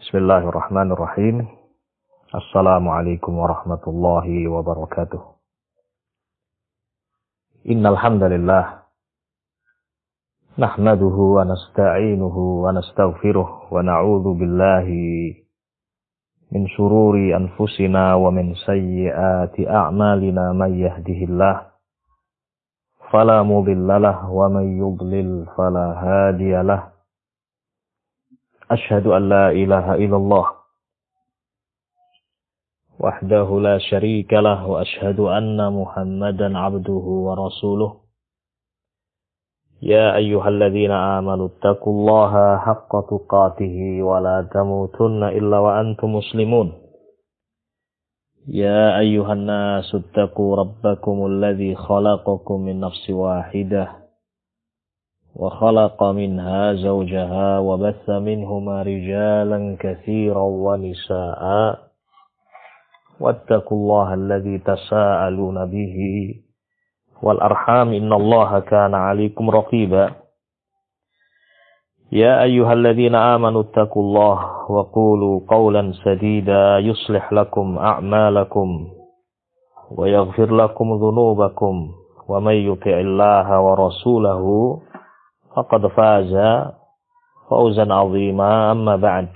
Bismillahirrahmanirrahim. Assalamualaikum warahmatullahi wabarakatuh. Innal hamdalillah nahmaduhu wa nasta'inuhu wa nastaghfiruh wa na'udzu billahi min shururi anfusina wa min sayyiati a'malina may yahdihillah fala mudhillalah wa may yudlil fala hadiyalah. Asyhadu an la ilaha illallah wahdahu la syarika lah wa asyhadu anna Muhammadan abduhu wa rasuluh. Ya ayyuhalladzina amanu taqullaha haqqa tuqatih wa la tamutunna illa wa antum muslimun. Ya ayyuhan nasu taqu rabbakumul ladzi khalaqakum min nafsin wahidah وخلق منها زوجها وبث منهما رجالا كثيرا ونساء واتقوا الله الذي تساءلون به والأرحام إن الله كان عليكم رقيبا يا أيها الذين آمنوا اتقوا الله وقولوا قولا سديدا يصلح لكم أعمالكم ويغفر لكم ذنوبكم ومن يطع الله ورسوله faqad faza fawzan 'azima amma ba'd.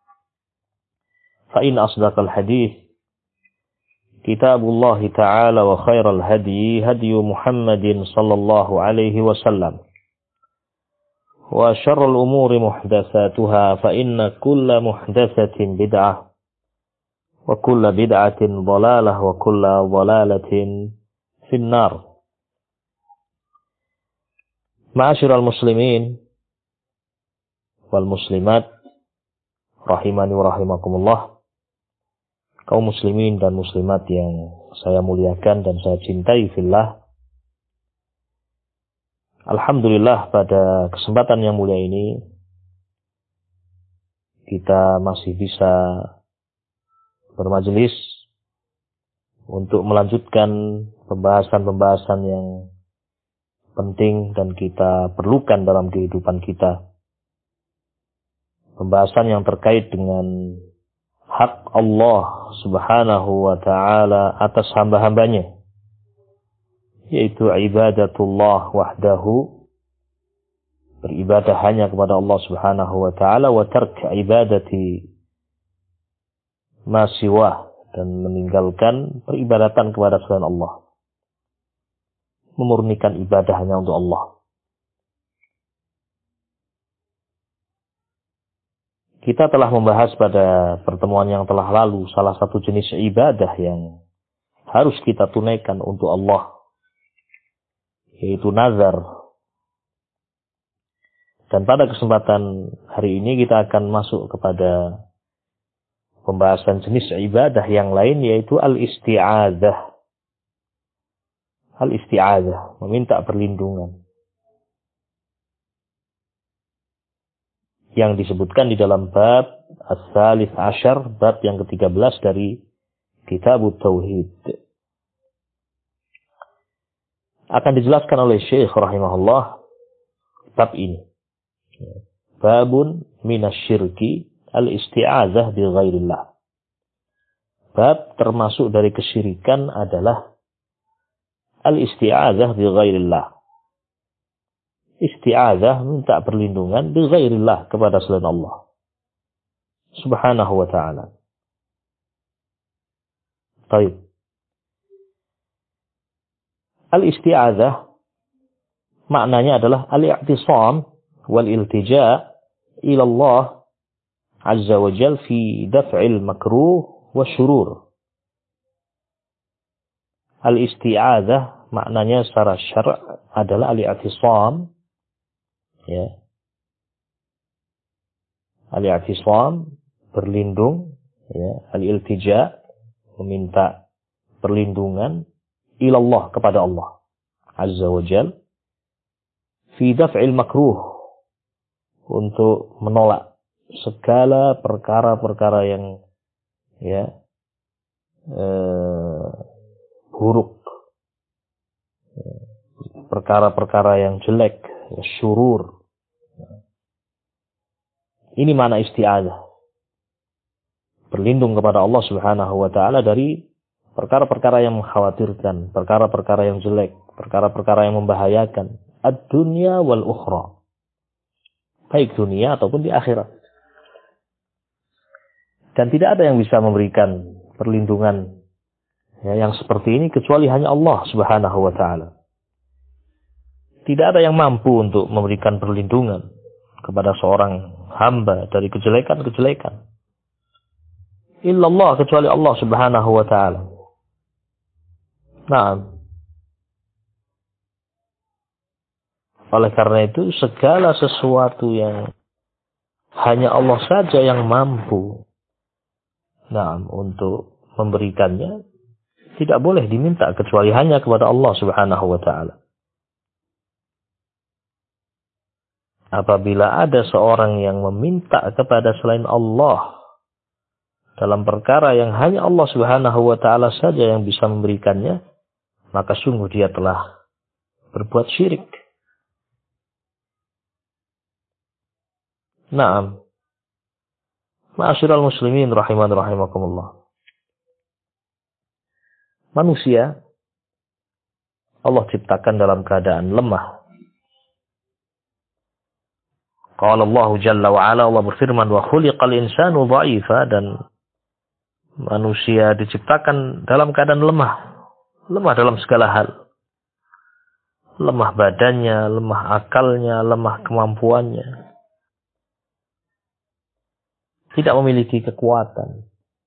Fa in asdaqal hadits kitabullah ta'ala wa khairal hadi hadyu Muhammadin sallallahu alaihi wasallam wa syarrul umuri muhdatsatuha fa inna kulla muhdatsatin bid'ah wa kulla bid'atin dhalalah wa kulla dhalalatin finnar. Ma'asyiral muslimin wal muslimat rahimani wa rahimakumullah. Kaum muslimin dan muslimat yang saya muliakan dan saya cintai fillah. Alhamdulillah pada kesempatan yang mulia ini kita masih bisa bermajelis untuk melanjutkan pembahasan-pembahasan yang penting dan kita perlukan dalam kehidupan kita. Pembahasan yang terkait dengan hak Allah subhanahu wa ta'ala atas hamba-hambanya, yaitu ibadatullah wahdahu, beribadah hanya kepada Allah subhanahu wa ta'ala, wa tark ibadati ma siwah, dan meninggalkan peribadatan kepada selain Allah, memurnikan ibadah hanya untuk Allah. Kita telah membahas pada pertemuan yang telah lalu salah satu jenis ibadah yang harus kita tunaikan untuk Allah, yaitu nazar. Dan pada kesempatan hari ini kita akan masuk kepada pembahasan jenis ibadah yang lain, yaitu al-isti'adzah. Al-isti'adzah, meminta perlindungan, yang disebutkan di dalam bab as-salis asyar, bab yang ke-13 dari Kitabut Tauhid. Akan dijelaskan oleh Syekh rahimahullah bab ini. Babun minasyirki al-isti'adzah bi ghairillah. Bab termasuk dari kesyirikan adalah al-isti'adzah bi ghairillah. Isti'adzah, minta perlindungan bi ghairillah, kepada selain Allah subhanahu wa ta'ala. Baik. Al-isti'adzah maknanya adalah al-i'tisam wal iltija' ila Allah azza wa jal fi daf'il makruh wa syurur. Al-isti'adzah maknanya secara syara' adalah al-i'tisam, ya. Al-i'tisam, berlindung, ya. Al-iltija, meminta perlindungan, ilallah, kepada Allah azza wa jal, fi daf'il makruh, untuk menolak segala perkara-perkara yang, ya, buruk, perkara-perkara yang jelek, syurur. Ini makna isti'adzah. berlindung kepada Allah Subhanahu wa taala dari perkara-perkara yang mengkhawatirkan, perkara-perkara yang jelek, perkara-perkara yang membahayakan, ad-dunya wal ukhra. Baik dunia ataupun di akhirat. Dan tidak ada yang bisa memberikan perlindungan yang seperti ini kecuali hanya Allah Subhanahu wa taala. Tidak ada yang mampu untuk memberikan perlindungan kepada seorang hamba dari kejelekan-kejelekan. Illallah, kecuali Allah Subhanahu wa taala. Nah, oleh karena itu segala sesuatu yang hanya Allah saja yang mampu untuk memberikannya, tidak boleh diminta kecuali hanya kepada Allah Subhanahu wa taala. Apabila ada seorang yang meminta kepada selain Allah dalam perkara yang hanya Allah Subhanahu wa taala saja yang bisa memberikannya, maka sungguh dia telah berbuat syirik. Naam. Ma'asyiral muslimin rahiman rahimakumullah. Manusia Allah ciptakan dalam keadaan lemah. Qala Allah Jalla wa Ala, Allah berfirman, wa khuliqal insanu dha'ifa, dan manusia diciptakan dalam keadaan lemah. Lemah dalam segala hal. Lemah badannya, lemah akalnya, lemah kemampuannya. Tidak memiliki kekuatan.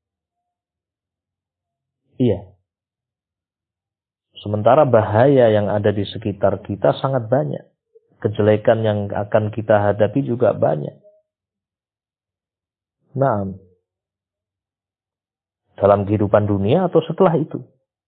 Iya. Sementara bahaya yang ada di sekitar kita sangat banyak. Kejelekan yang akan kita hadapi juga banyak. Nah, dalam kehidupan dunia atau setelah itu.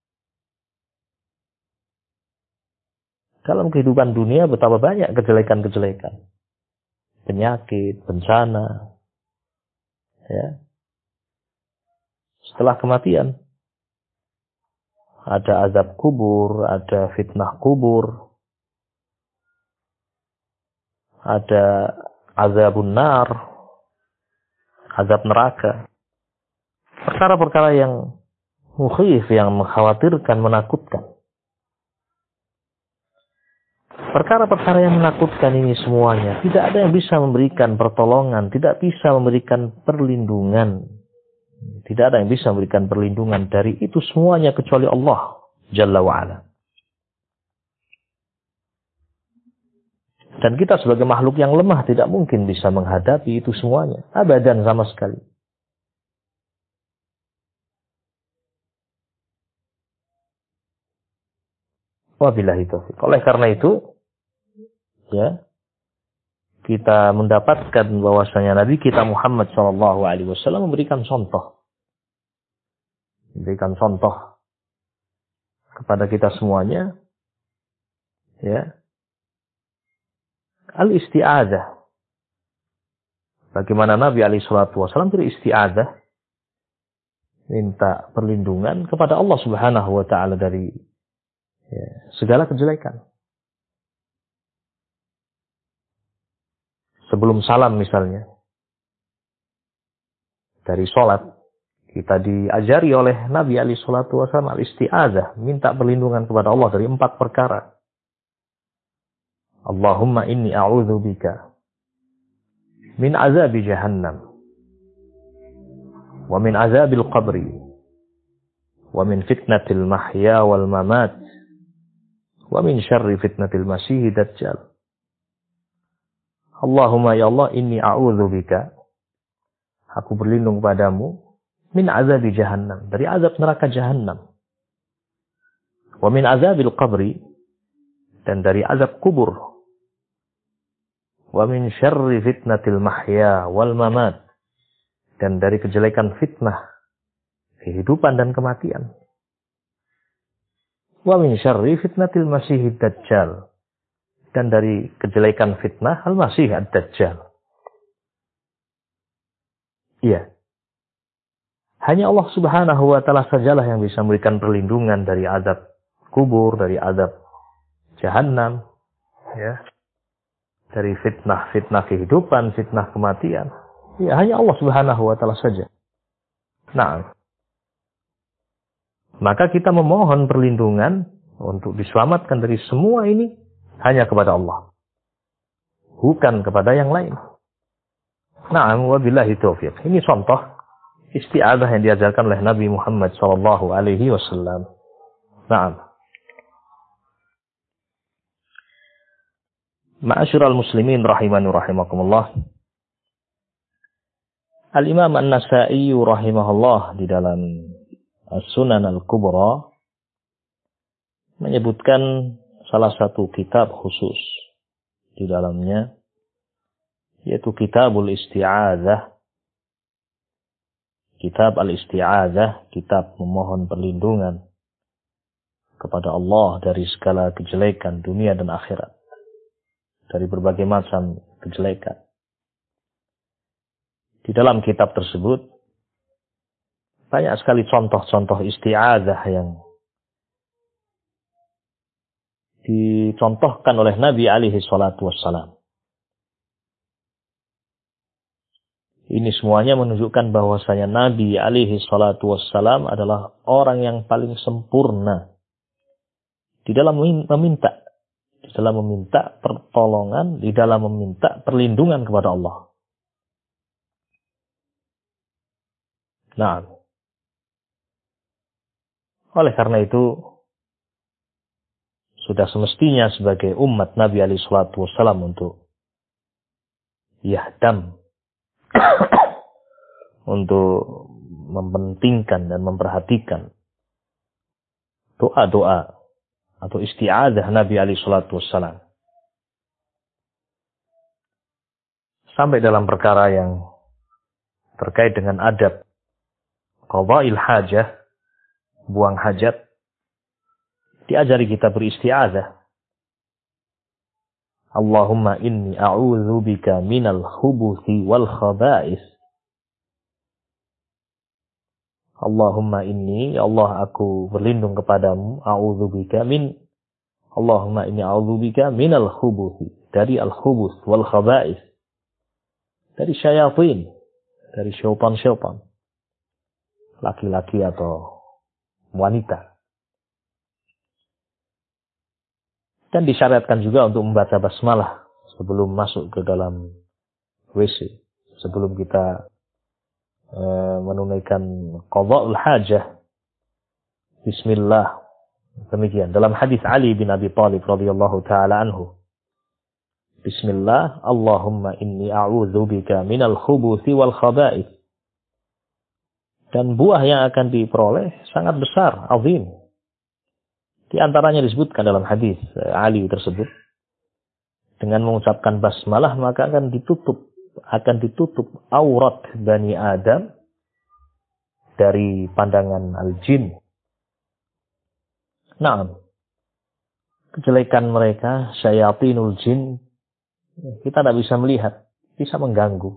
Dalam kehidupan dunia betapa banyak kejelekan-kejelekan. Penyakit, bencana. Ya. Setelah kematian. Ada azab kubur, ada fitnah kubur. Ada azabun nar, azab neraka. Perkara-perkara yang mukhif, yang mengkhawatirkan, menakutkan. Perkara-perkara yang menakutkan ini semuanya, tidak ada yang bisa memberikan pertolongan, tidak bisa memberikan perlindungan. Tidak ada yang bisa memberikan perlindungan dari itu semuanya kecuali Allah Jalla wa'ala. Dan kita sebagai makhluk yang lemah tidak mungkin bisa menghadapi itu semuanya. Abadan sama sekali. Wabillahi taufiq. Oleh karena itu, ya, kita mendapatkan bahwasanya Nabi kita Muhammad SAW memberikan contoh. Memberikan contoh kepada kita semuanya. Ya. Al-isti'adzah. Bagaimana Nabi SAW beristi'adzah, minta perlindungan kepada Allah Subhanahu wa taala dari segala kejelekan. Sebelum salam misalnya, dari sholat, kita diajari oleh Nabi SAW al-isti'adzah, minta perlindungan kepada Allah dari 4 perkara. Allahumma inni a'udzu bika min azabi jahannam wa min azabil qabri wa min fitnatil mahya wal mamat wa min syarri fitnatil masiihid dajjal. Allahumma ya Allah, inni a'udzu bika, aku berlindung padamu, min azabi jahannam, dari azab neraka jahannam, wa min azabil qabri, dan dari azab kubur, wa min syarri fitnatil mahya wal mamat, dan dari kejelekan fitnah kehidupan dan kematian, wa min syarri fitnatil masiihid dajjal, dan dari kejelekan fitnah al-masih ad-dajjal. Iya. Hanya Allah Subhanahu wa taala sajalah yang bisa memberikan perlindungan dari azab kubur, dari azab jahannam, ya. Dari fitnah kehidupan, fitnah kematian. Ya, hanya Allah Subhanahu wa taala saja. Nah, maka kita memohon perlindungan untuk diselamatkan dari semua ini hanya kepada Allah, bukan kepada yang lain. Na'am, wabillahi taufiq. Ini contoh isti'adzah yang diajarkan oleh Nabi Muhammad sallallahu alaihi wasallam. Na'am. Ma'asyiral muslimin rahimani rahimakumullah. Al-Imam An-Nasa'i rahimahullah di dalam As-Sunan Al-Kubra menyebutkan salah satu kitab khusus di dalamnya, yaitu Kitabul Isti'adzah. Kitab Al-Isti'adzah, kitab memohon perlindungan kepada Allah dari segala kejelekan dunia dan akhirat, dari berbagai macam kejelekan. Di dalam kitab tersebut banyak sekali contoh-contoh isti'adzah yang dicontohkan oleh Nabi alaihi salatu wassalam. Ini semuanya menunjukkan bahwasanya Nabi alaihi salatu wassalam adalah orang yang paling sempurna di dalam meminta, pertolongan, di dalam meminta perlindungan kepada Allah. Nah, oleh karena itu sudah semestinya sebagai umat Nabi alaihi salatu wassalam untuk yahdam, untuk mementingkan dan memperhatikan doa-doa atau isti'adzah Nabi alaihi salatu wassalam. Sampai dalam perkara yang terkait dengan adab qada'il hajah, buang hajat, diajari kita beristi'adzah. Allahumma inni a'udzubika minal khubuthi wal khaba'is. Allahumma inni, ya Allah, aku berlindung kepadamu, Allahumma inni a'udzubika minal khubuthi, dari al-khubuth wal khaba'is, dari syayatin, dari syaitan-syaitan, laki-laki atau wanita. Dan disyariatkan juga untuk membaca basmalah sebelum masuk ke dalam WC, sebelum kita menunaikan qada'ul hajah. Bismillah. Demikian dalam hadis Ali bin Abi Thalib radhiyallahu taala anhu. Bismillah, Allahumma inni a'udzubika minal khubuthi wal khaba'ith. Dan buah yang akan diperoleh sangat besar, azim. Di antaranya disebutkan dalam hadis Ali tersebut, dengan mengucapkan basmalah maka akan ditutup aurat Bani Adam dari pandangan al-jin. Nah, kejelekan mereka, syayatinul jin, kita tidak bisa melihat, bisa mengganggu.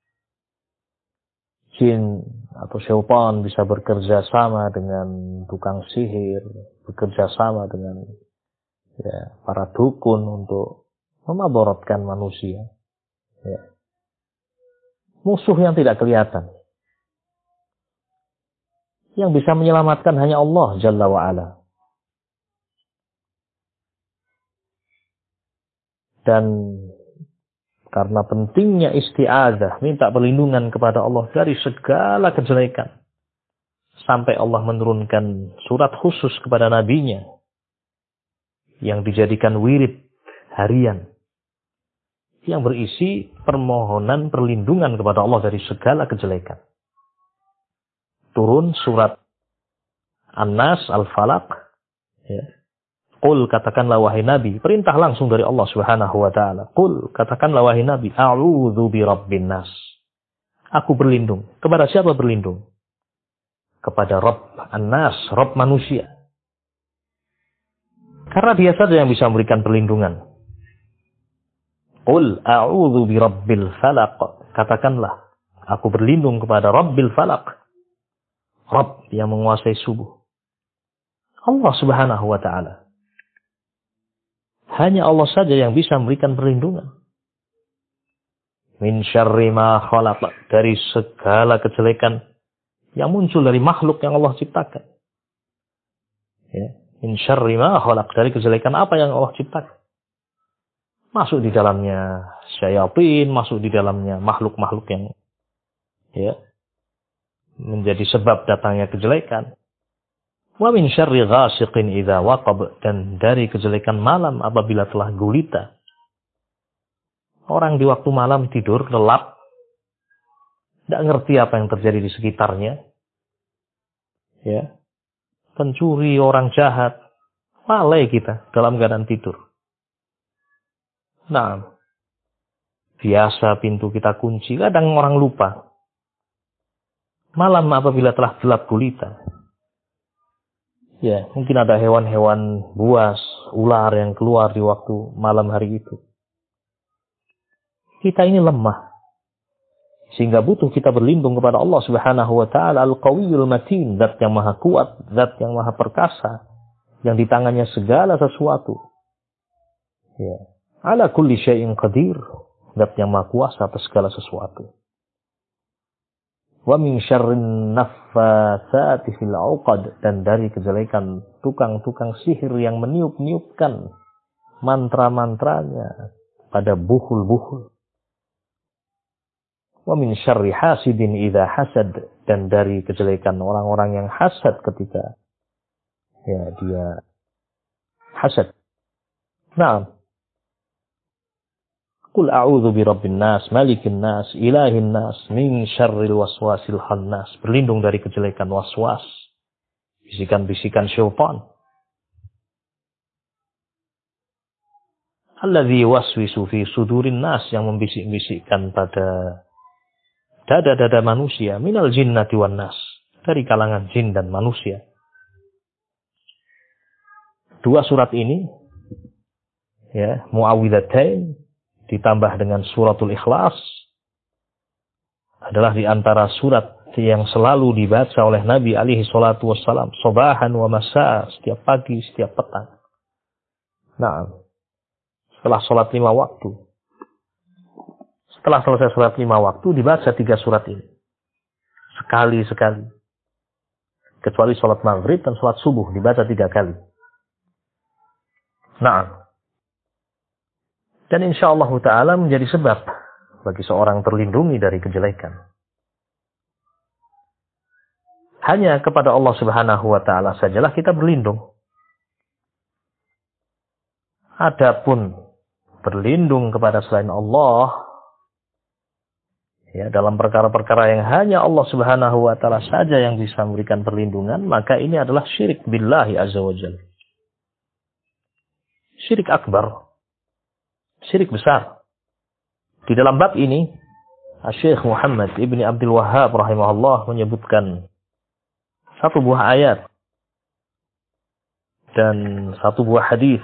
Jin atau syaitan bisa bekerja sama dengan tukang sihir, bekerja sama dengan para dukun untuk memadaratkan manusia. Ya. Musuh yang tidak kelihatan. Yang bisa menyelamatkan hanya Allah Jalla wa'ala. Dan karena pentingnya isti'adzah, minta perlindungan kepada Allah dari segala kejelekan. Sampai Allah menurunkan surat khusus kepada nabinya yang dijadikan wirid harian, yang berisi permohonan perlindungan kepada Allah dari segala kejelekan. Turun surat An-Nas, Al-Falaq. Ya. Qul, katakanlah wahai Nabi, perintah langsung dari Allah Subhanahu wa taala. Qul, katakanlah wahai Nabi, a'udzu birabbin nas. Aku berlindung. Kepada siapa berlindung? Kepada Rabb An-Nas, Rabb manusia. Karena dia saja yang bisa memberikan perlindungan. Qul a'udzu birabbil falaq. Katakanlah, aku berlindung kepada Rabbil Falaq. Rabb yang menguasai subuh. Allah Subhanahu wa taala. Hanya Allah saja yang bisa memberikan perlindungan. Min syarri ma khalaq, dari segala kejelekan yang muncul dari makhluk yang Allah ciptakan. Ya. Min syarri ma khalaq, dari kejelekan apa yang Allah ciptakan. Masuk di dalamnya syayatin, masuk di dalamnya makhluk-makhluk yang ya menjadi sebab datangnya kejelekan. Wa min syarri ghasiqin idza waqab, dan dari kejelekan malam apabila telah gulita. Orang di waktu malam tidur lelap, tidak ngerti apa yang terjadi di sekitarnya. Ya. Pencuri, orang jahat, lalai kita dalam keadaan tidur. Nah, biasa pintu kita kunci, kadang orang lupa. Malam apabila telah gelap gulita. Ya, mungkin ada hewan-hewan buas, ular yang keluar di waktu malam hari itu. Kita ini lemah. Sehingga butuh kita berlindung kepada Allah Subhanahu wa taala Al-Qawiyyul Matin, zat yang maha kuat, zat yang maha perkasa, yang di tangannya segala sesuatu. Ya. Ala kulli syai'in qadir, zat yang maha kuasa atas segala sesuatu. Wa min syarrin naffatsati fil 'uqad, dan dari kejelekan tukang-tukang sihir yang meniup-niupkan mantra-mantranya pada buhul-buhul. Wa min syarri hasidin idza hasad, dan dari kejelekan orang-orang yang hasad ketika ya dia hasad. Naam. Qul a'udzu birabbin nas, malikin nas, ilahin nas, min syarril waswasil khannas. Berlindung dari kejelekan waswas, bisikan-bisikan syaitan. Alladzi waswisu fi sudurin nas, yang membisik-bisikkan pada dada-dada manusia, minal jinnati wan nas, dari kalangan jin dan manusia. Dua surat ini, ya, Muawwidzatain ditambah dengan suratul Ikhlas, adalah di antara surat yang selalu dibaca oleh Nabi alaihi salatu wassalam, sabahan wa masa, setiap pagi, setiap petang. Nah, setelah sholat 5 waktu. Setelah selesai sholat 5 waktu, dibaca 3 surat ini. Sekali-sekali. Kecuali sholat maghrib dan sholat subuh, dibaca 3 kali. Nah. Dan insyaallah ta'ala menjadi sebab bagi seorang terlindungi dari kejelekan. Hanya kepada Allah Subhanahu wa ta'ala sajalah kita berlindung. Adapun berlindung kepada selain Allah, ya, dalam perkara-perkara yang hanya Allah Subhanahu wa ta'ala saja yang bisa memberikan perlindungan, maka ini adalah syirik billahi azza wa jalla. Syirik akbar. Syirik besar. Di dalam bab ini, Syekh Muhammad Ibn Abdul Wahhab rahimahullah menyebutkan 1 buah ayat dan 1 buah hadis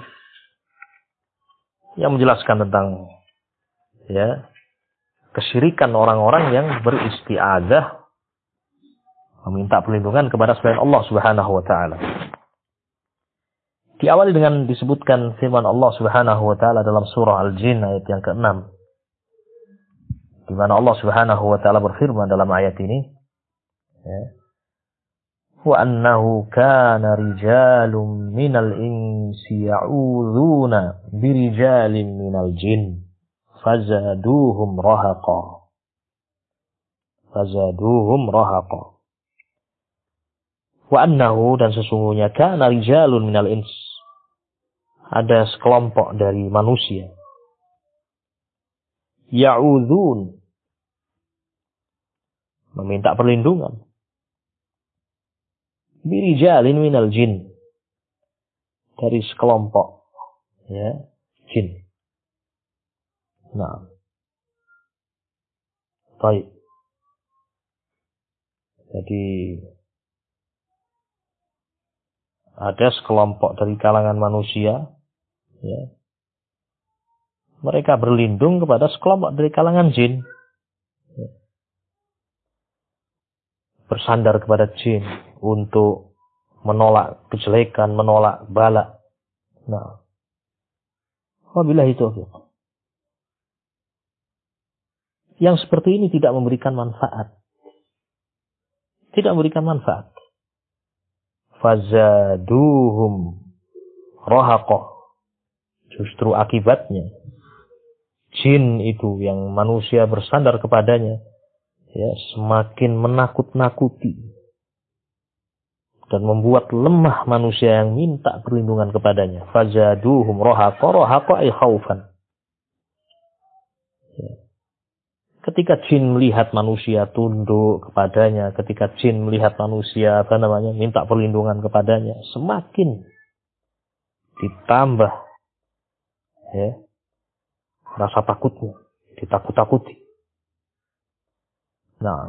yang menjelaskan tentang ya kesyirikan orang-orang yang beristi'adzah, meminta perlindungan kepada selain Allah Subhanahu wa taala. Diawali dengan disebutkan firman Allah Subhanahu wa taala dalam surah Al-Jin ayat yang ke-6. Di mana Allah Subhanahu wa taala berfirman dalam ayat ini, ya, wa annahu kana rijalun minal insi ya'udzuna birijalin minal jin fazaduhum rahaqa. Fazaduhum rahaqa. Wa annahu, dan sesungguhnya, kana rijalun minal ins, ada sekelompok dari manusia, ya'udzun, meminta perlindungan, birijalin minal jin, dari sekelompok ya jin. Nah, baik. Jadi ada sekelompok dari kalangan manusia, ya, mereka berlindung kepada sekelompok dari kalangan jin, ya, bersandar kepada jin untuk menolak kejelekan, menolak bala. Nah, wabillahi taufiq. Yang seperti ini tidak memberikan manfaat. Tidak memberikan manfaat. Fazaduhum rahaqah. Justru akibatnya jin itu yang manusia bersandar kepadanya ya semakin menakut-nakuti dan membuat lemah manusia yang minta perlindungan kepadanya. Fazaduhum rahaqa ay khaufan. Ya. Ketika jin melihat manusia tunduk kepadanya, ketika jin melihat manusia minta perlindungan kepadanya, semakin ditambah ya rasa takutnya, ditakut-takuti. Nah,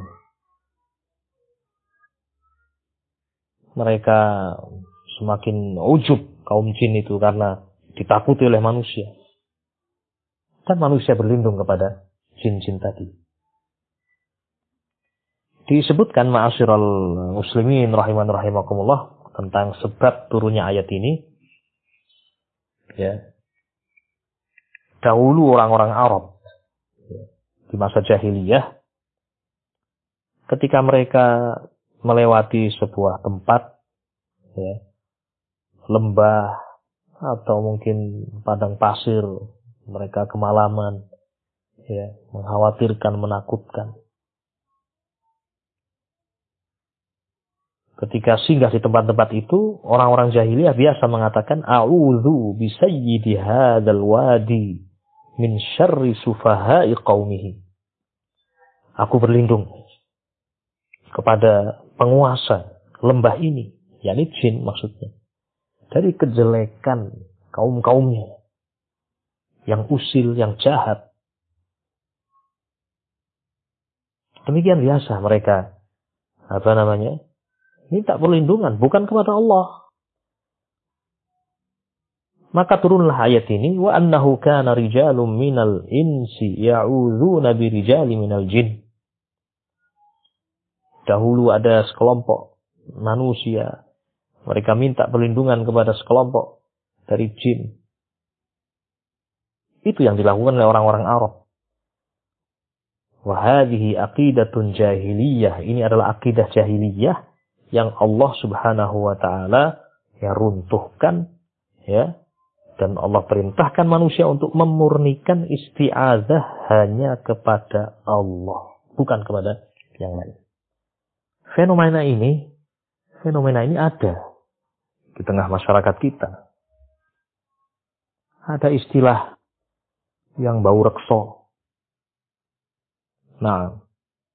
mereka semakin ujub kaum jin itu karena ditakuti oleh manusia. Dan manusia berlindung kepada jin-jin tadi. Disebutkan ma'asyiral muslimin rahimakumullah tentang sebab turunnya ayat ini. Ya. Dahulu orang-orang Arab di masa jahiliyah ketika mereka melewati sebuah tempat ya, lembah atau mungkin padang pasir, mereka kemalaman ya, mengkhawatirkan, menakutkan. Ketika singgah di tempat-tempat itu, orang-orang jahiliyah biasa mengatakan a'udzu bi sayyidi hadzal wadi min syarri sufaha'i qaumihi. Aku berlindung kepada penguasa lembah ini, yakni jin maksudnya, dari kejelekan kaum-kaumnya yang usil, yang jahat. Demikian biasa mereka minta perlindungan bukan kepada Allah. Maka turunlah ayat ini, wa annahu kana rijalun minal insi ya'udzuna birijali minal jin. Dahulu ada sekelompok manusia, mereka minta perlindungan kepada sekelompok dari jin. Itu yang dilakukan oleh orang-orang Arab. Wa hadhihi aqidatun jahiliyah. Ini adalah akidah jahiliyah yang Allah Subhanahu wa taala ya runtuhkan ya. Dan Allah perintahkan manusia untuk memurnikan isti'adzah hanya kepada Allah, bukan kepada yang lain. Fenomena ini ada di tengah masyarakat kita. Ada istilah yang bau rekso. Nah,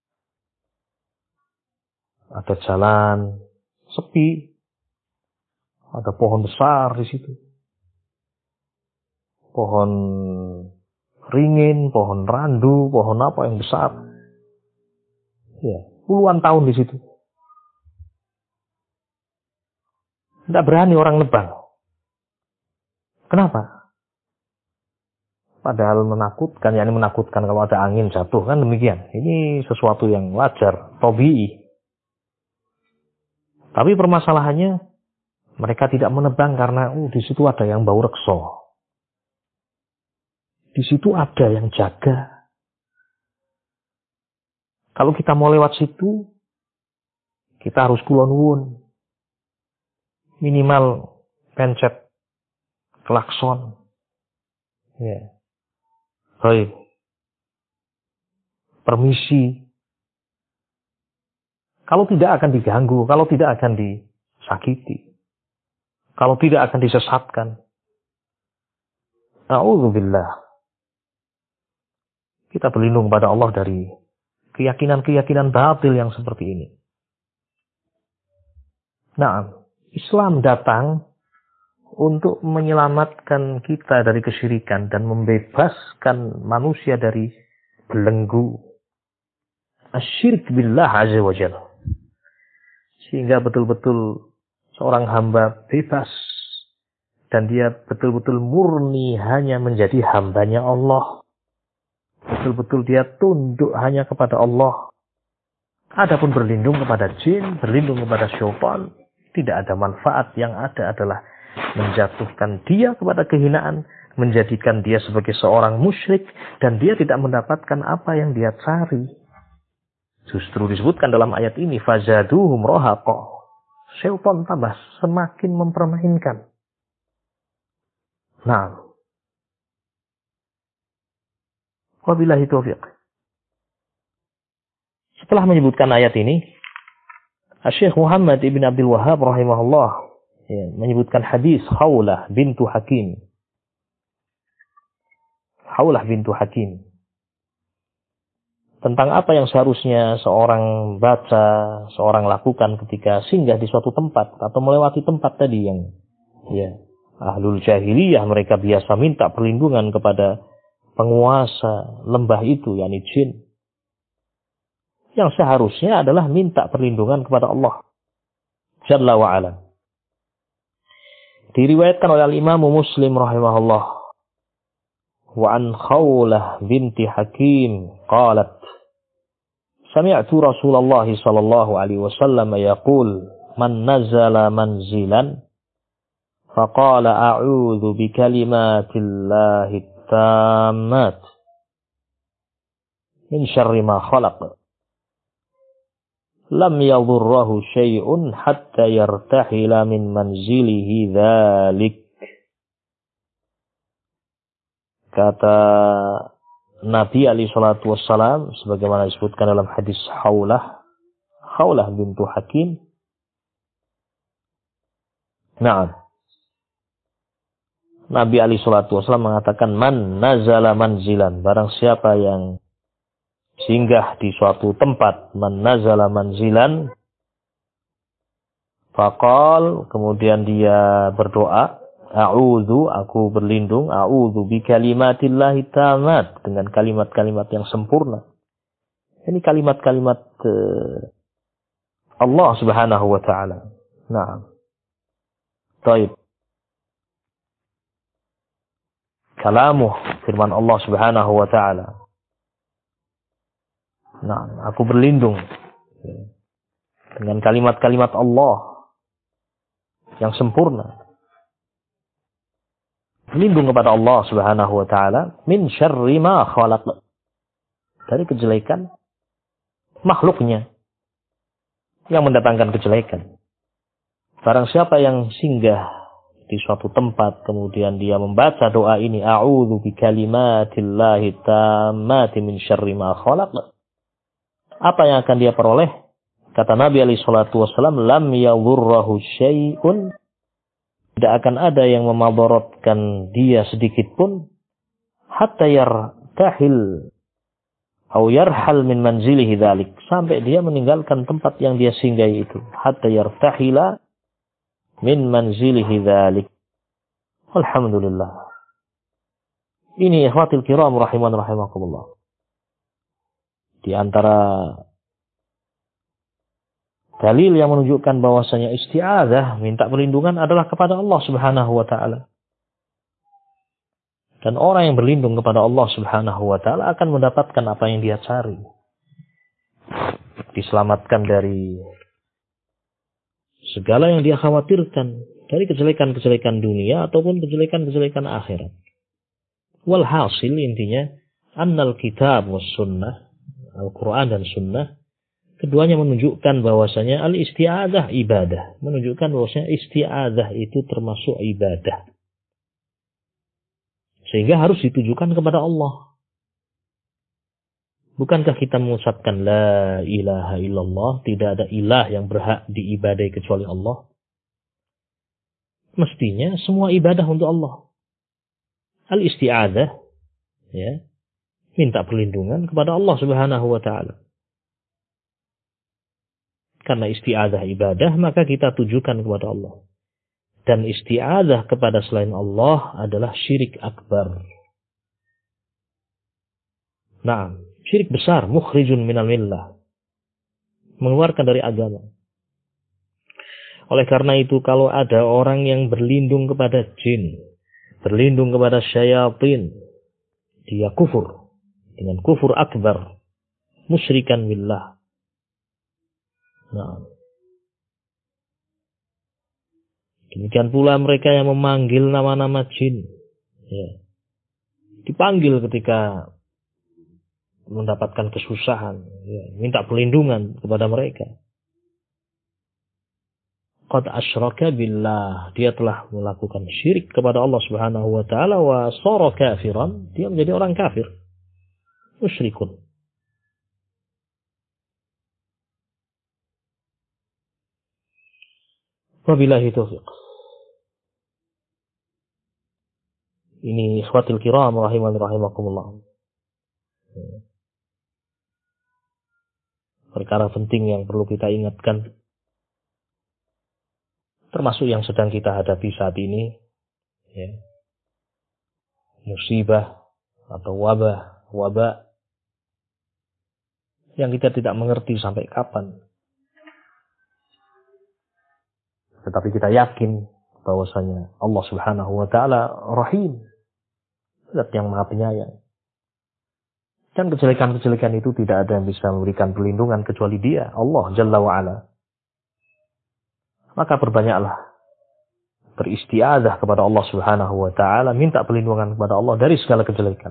ada jalan sepi, ada pohon besar di situ. Pohon ringin, pohon randu, pohon apa yang besar. Ya, puluhan tahun di situ. Tidak berani orang nebang. Kenapa? Padahal menakutkan, yakni menakutkan kalau ada angin jatuh, kan demikian. Ini sesuatu yang wajar, tabii. Tapi permasalahannya, mereka tidak menebang karena di situ ada yang bau rekso. Di situ ada yang jaga. Kalau kita mau lewat situ, kita harus kula nuwun. Minimal pencet klakson. Ya. Baik. Permisi. Kalau tidak akan diganggu, kalau tidak akan disakiti, kalau tidak akan disesatkan. A'udzubillah. Kita berlindung pada Allah dari keyakinan-keyakinan batil yang seperti ini. Nah, Islam datang untuk menyelamatkan kita dari kesyirikan dan membebaskan manusia dari belenggu asyirik billah azza wa jalla. Sehingga betul-betul seorang hamba bebas dan dia betul-betul murni hanya menjadi hambanya Allah. Betul-betul dia tunduk hanya kepada Allah. Adapun berlindung kepada jin, berlindung kepada syaitan, tidak ada manfaat. Yang ada adalah menjatuhkan dia kepada kehinaan, menjadikan dia sebagai seorang musyrik, dan dia tidak mendapatkan apa yang dia cari. Justru disebutkan dalam ayat ini, fazaduhum rahaqa. Syaitan tambah semakin mempermainkan. Nah, wabillahi taufiq. Setelah menyebutkan ayat ini, Syekh Muhammad ibn Abdul Wahhab rahimahullah menyebutkan hadis Khawlah bintu Hakim. Khawlah bintu Hakim. Tentang apa yang seharusnya seorang baca, seorang lakukan ketika singgah di suatu tempat atau melewati tempat tadi yang ahlul jahiliyah mereka biasa minta perlindungan kepada penguasa lembah itu, yakni jin. Yang seharusnya adalah minta perlindungan kepada Allah Jalla wa'ala. Diriwayatkan oleh Imam Muslim rahimahullah. Wa an Khawlah binti Hakim qalat sami'tu Rasulullah sallallahu alaihi wasallam yaqul man nazala manzilan faqala a'udzu bikalimatillahi tammat min syarri ma khalaq lam yadhurruhu syai'un hatta yartahila min manzilihi dzalik. Kata Nabi alaihi salatu wassalam sebagaimana disebutkan dalam hadis Khawlah bintu Hakim. Nah, Nabi alaihi salatu wassalam mengatakan man nazala manzilan, barang siapa yang singgah di suatu tempat, man nazala manzilan, faqal, kemudian dia berdoa, a'udzu, aku berlindung, a'udzu bikalimatillahi tammat, dengan kalimat-kalimat yang sempurna. Ini kalimat-kalimat Allah Subhanahu wa taala. Nah. Baik. Kalamuh, firman Allah Subhanahu wa taala. Nah, aku berlindung dengan kalimat-kalimat Allah yang sempurna. Berlindung kepada Allah Subhanahu wa taala min syarri ma khalaq, dari kejelekan makhluknya yang mendatangkan kejelekan. Barang siapa yang singgah di suatu tempat kemudian dia membaca doa ini, a'udzu bikalimatillahi tammati min syarri ma khalaq, apa yang akan dia peroleh? Kata Nabi alaihi salatu wasallam, lam yadhurruhu syai'un, tidak akan ada yang memadaratkan dia sedikit pun, hatta yartahil atau yarhal min manzilihi dzalik, sampai dia meninggalkan tempat yang dia singgahi itu, hatta yartahila min manzilihi dzalik. Alhamdulillah. Ini ikhwatil kiram rahiman rahimakumullah. Di antara dalil yang menunjukkan bahwasanya isti'adzah, minta perlindungan, adalah kepada Allah Subhanahu wa taala. Dan orang yang berlindung kepada Allah Subhanahu wa taala akan mendapatkan apa yang dia cari. Diselamatkan dari segala yang dia khawatirkan, dari kejelekan-kejelekan dunia ataupun kejelekan-kejelekan akhirat. Walhasil intinya, annal kitab was sunnah, Al-Quran dan Sunnah, keduanya menunjukkan bahwasanya al-isti'adzah ibadah. Menunjukkan bahwasanya isti'adzah itu termasuk ibadah. Sehingga harus ditujukan kepada Allah. Bukankah kita mengucapkan la ilaha illallah, tidak ada ilah yang berhak diibadai kecuali Allah? Mestinya semua ibadah untuk Allah. Al-isti'adzah, ya, minta perlindungan kepada Allah Subhanahu wa taala. Karena isti'adzah ibadah, maka kita tujukan kepada Allah. Dan isti'adzah kepada selain Allah adalah syirik akbar. Nah, syirik besar, mukhrijun minal millah, mengeluarkan dari agama. Oleh karena itu, kalau ada orang yang berlindung kepada jin, berlindung kepada syayatin, dia kufur dengan kufur akbar, musyrikan billah. Nah, demikian pula mereka yang memanggil nama-nama jin, ya, dipanggil ketika mendapatkan kesusahan, ya, minta perlindungan kepada mereka. Qad asyraka billah, dia telah melakukan syirik kepada Allah Subhanahu wa taala, wa shara kafiran, dia menjadi orang kafir, musyrikun. Wabillahi taufiq. Ini ikhwatil kiram rahimani rahimakumullah. Perkara penting yang perlu kita ingatkan, termasuk yang sedang kita hadapi saat ini, ya, musibah atau wabah yang kita tidak mengerti sampai kapan. Tetapi kita yakin bahwasanya Allah Subhanahu wa taala Rahim, Zat yang Maha Penyayang. Dan kejelekan-kejelekan itu tidak ada yang bisa memberikan perlindungan kecuali Dia, Allah Jalla wa Ala. Maka perbanyaklah beristiazah kepada Allah Subhanahu wa taala, minta perlindungan kepada Allah dari segala kejelekan.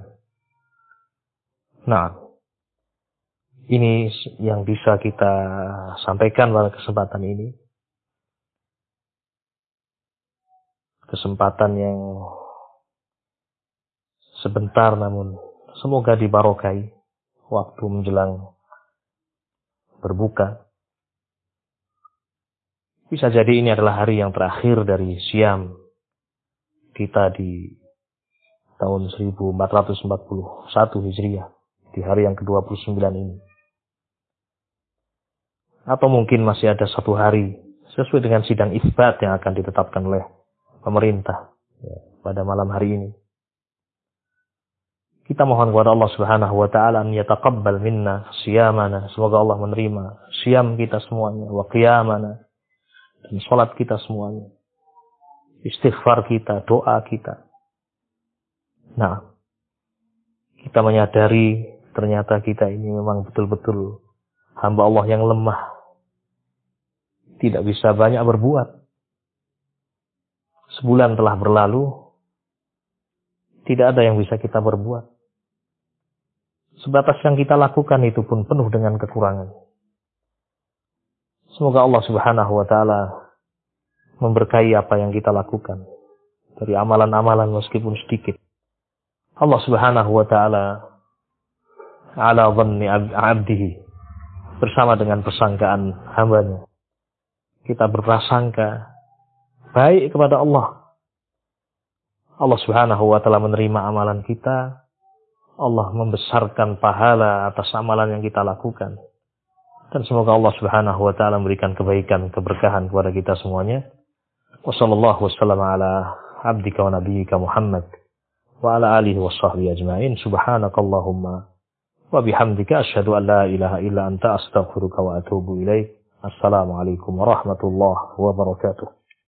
Nah, ini yang bisa kita sampaikan pada kesempatan ini. Kesempatan yang sebentar namun semoga dibarokai waktu menjelang berbuka. Bisa jadi ini adalah hari yang terakhir dari siam kita di tahun 1441 Hijriah, di hari yang ke-29 ini. Atau mungkin masih ada satu hari sesuai dengan sidang isbat yang akan ditetapkan oleh pemerintah, ya, pada malam hari ini. Kita mohon kepada Allah Subhanahu wa taala an yataqabbal minna siyamana, semoga Allah menerima siam kita semuanya, wa qiyamana, dan salat kita semuanya, istighfar kita, doa kita. Nah, kita menyadari ternyata kita ini memang betul-betul hamba Allah yang lemah, tidak bisa banyak berbuat. Sebulan telah berlalu, tidak ada yang bisa kita berbuat. Sebatas yang kita lakukan itu pun penuh dengan kekurangan. Semoga Allah Subhanahu wa taala memberkahi apa yang kita lakukan dari amalan-amalan meskipun sedikit. Allah Subhanahu wa taala ala dhanni 'abdihi, bersama dengan persangkaan hambanya. Kita berprasangka baik kepada Allah. Allah Subhanahu wa taala menerima amalan kita. Allah membesarkan pahala atas amalan yang kita lakukan. Dan semoga Allah Subhanahu wa taala memberikan kebaikan, keberkahan kepada kita semuanya. Wassallallahu wasallam ala abdika wa nabiyyika Muhammad wa ala alihi washabbihi ajmain. Subhanakallahumma wa bihamdika asyhadu an la ilaha illa anta astaghfiruka wa atubu ilaik. Assalamualaikum warahmatullahi wabarakatuh.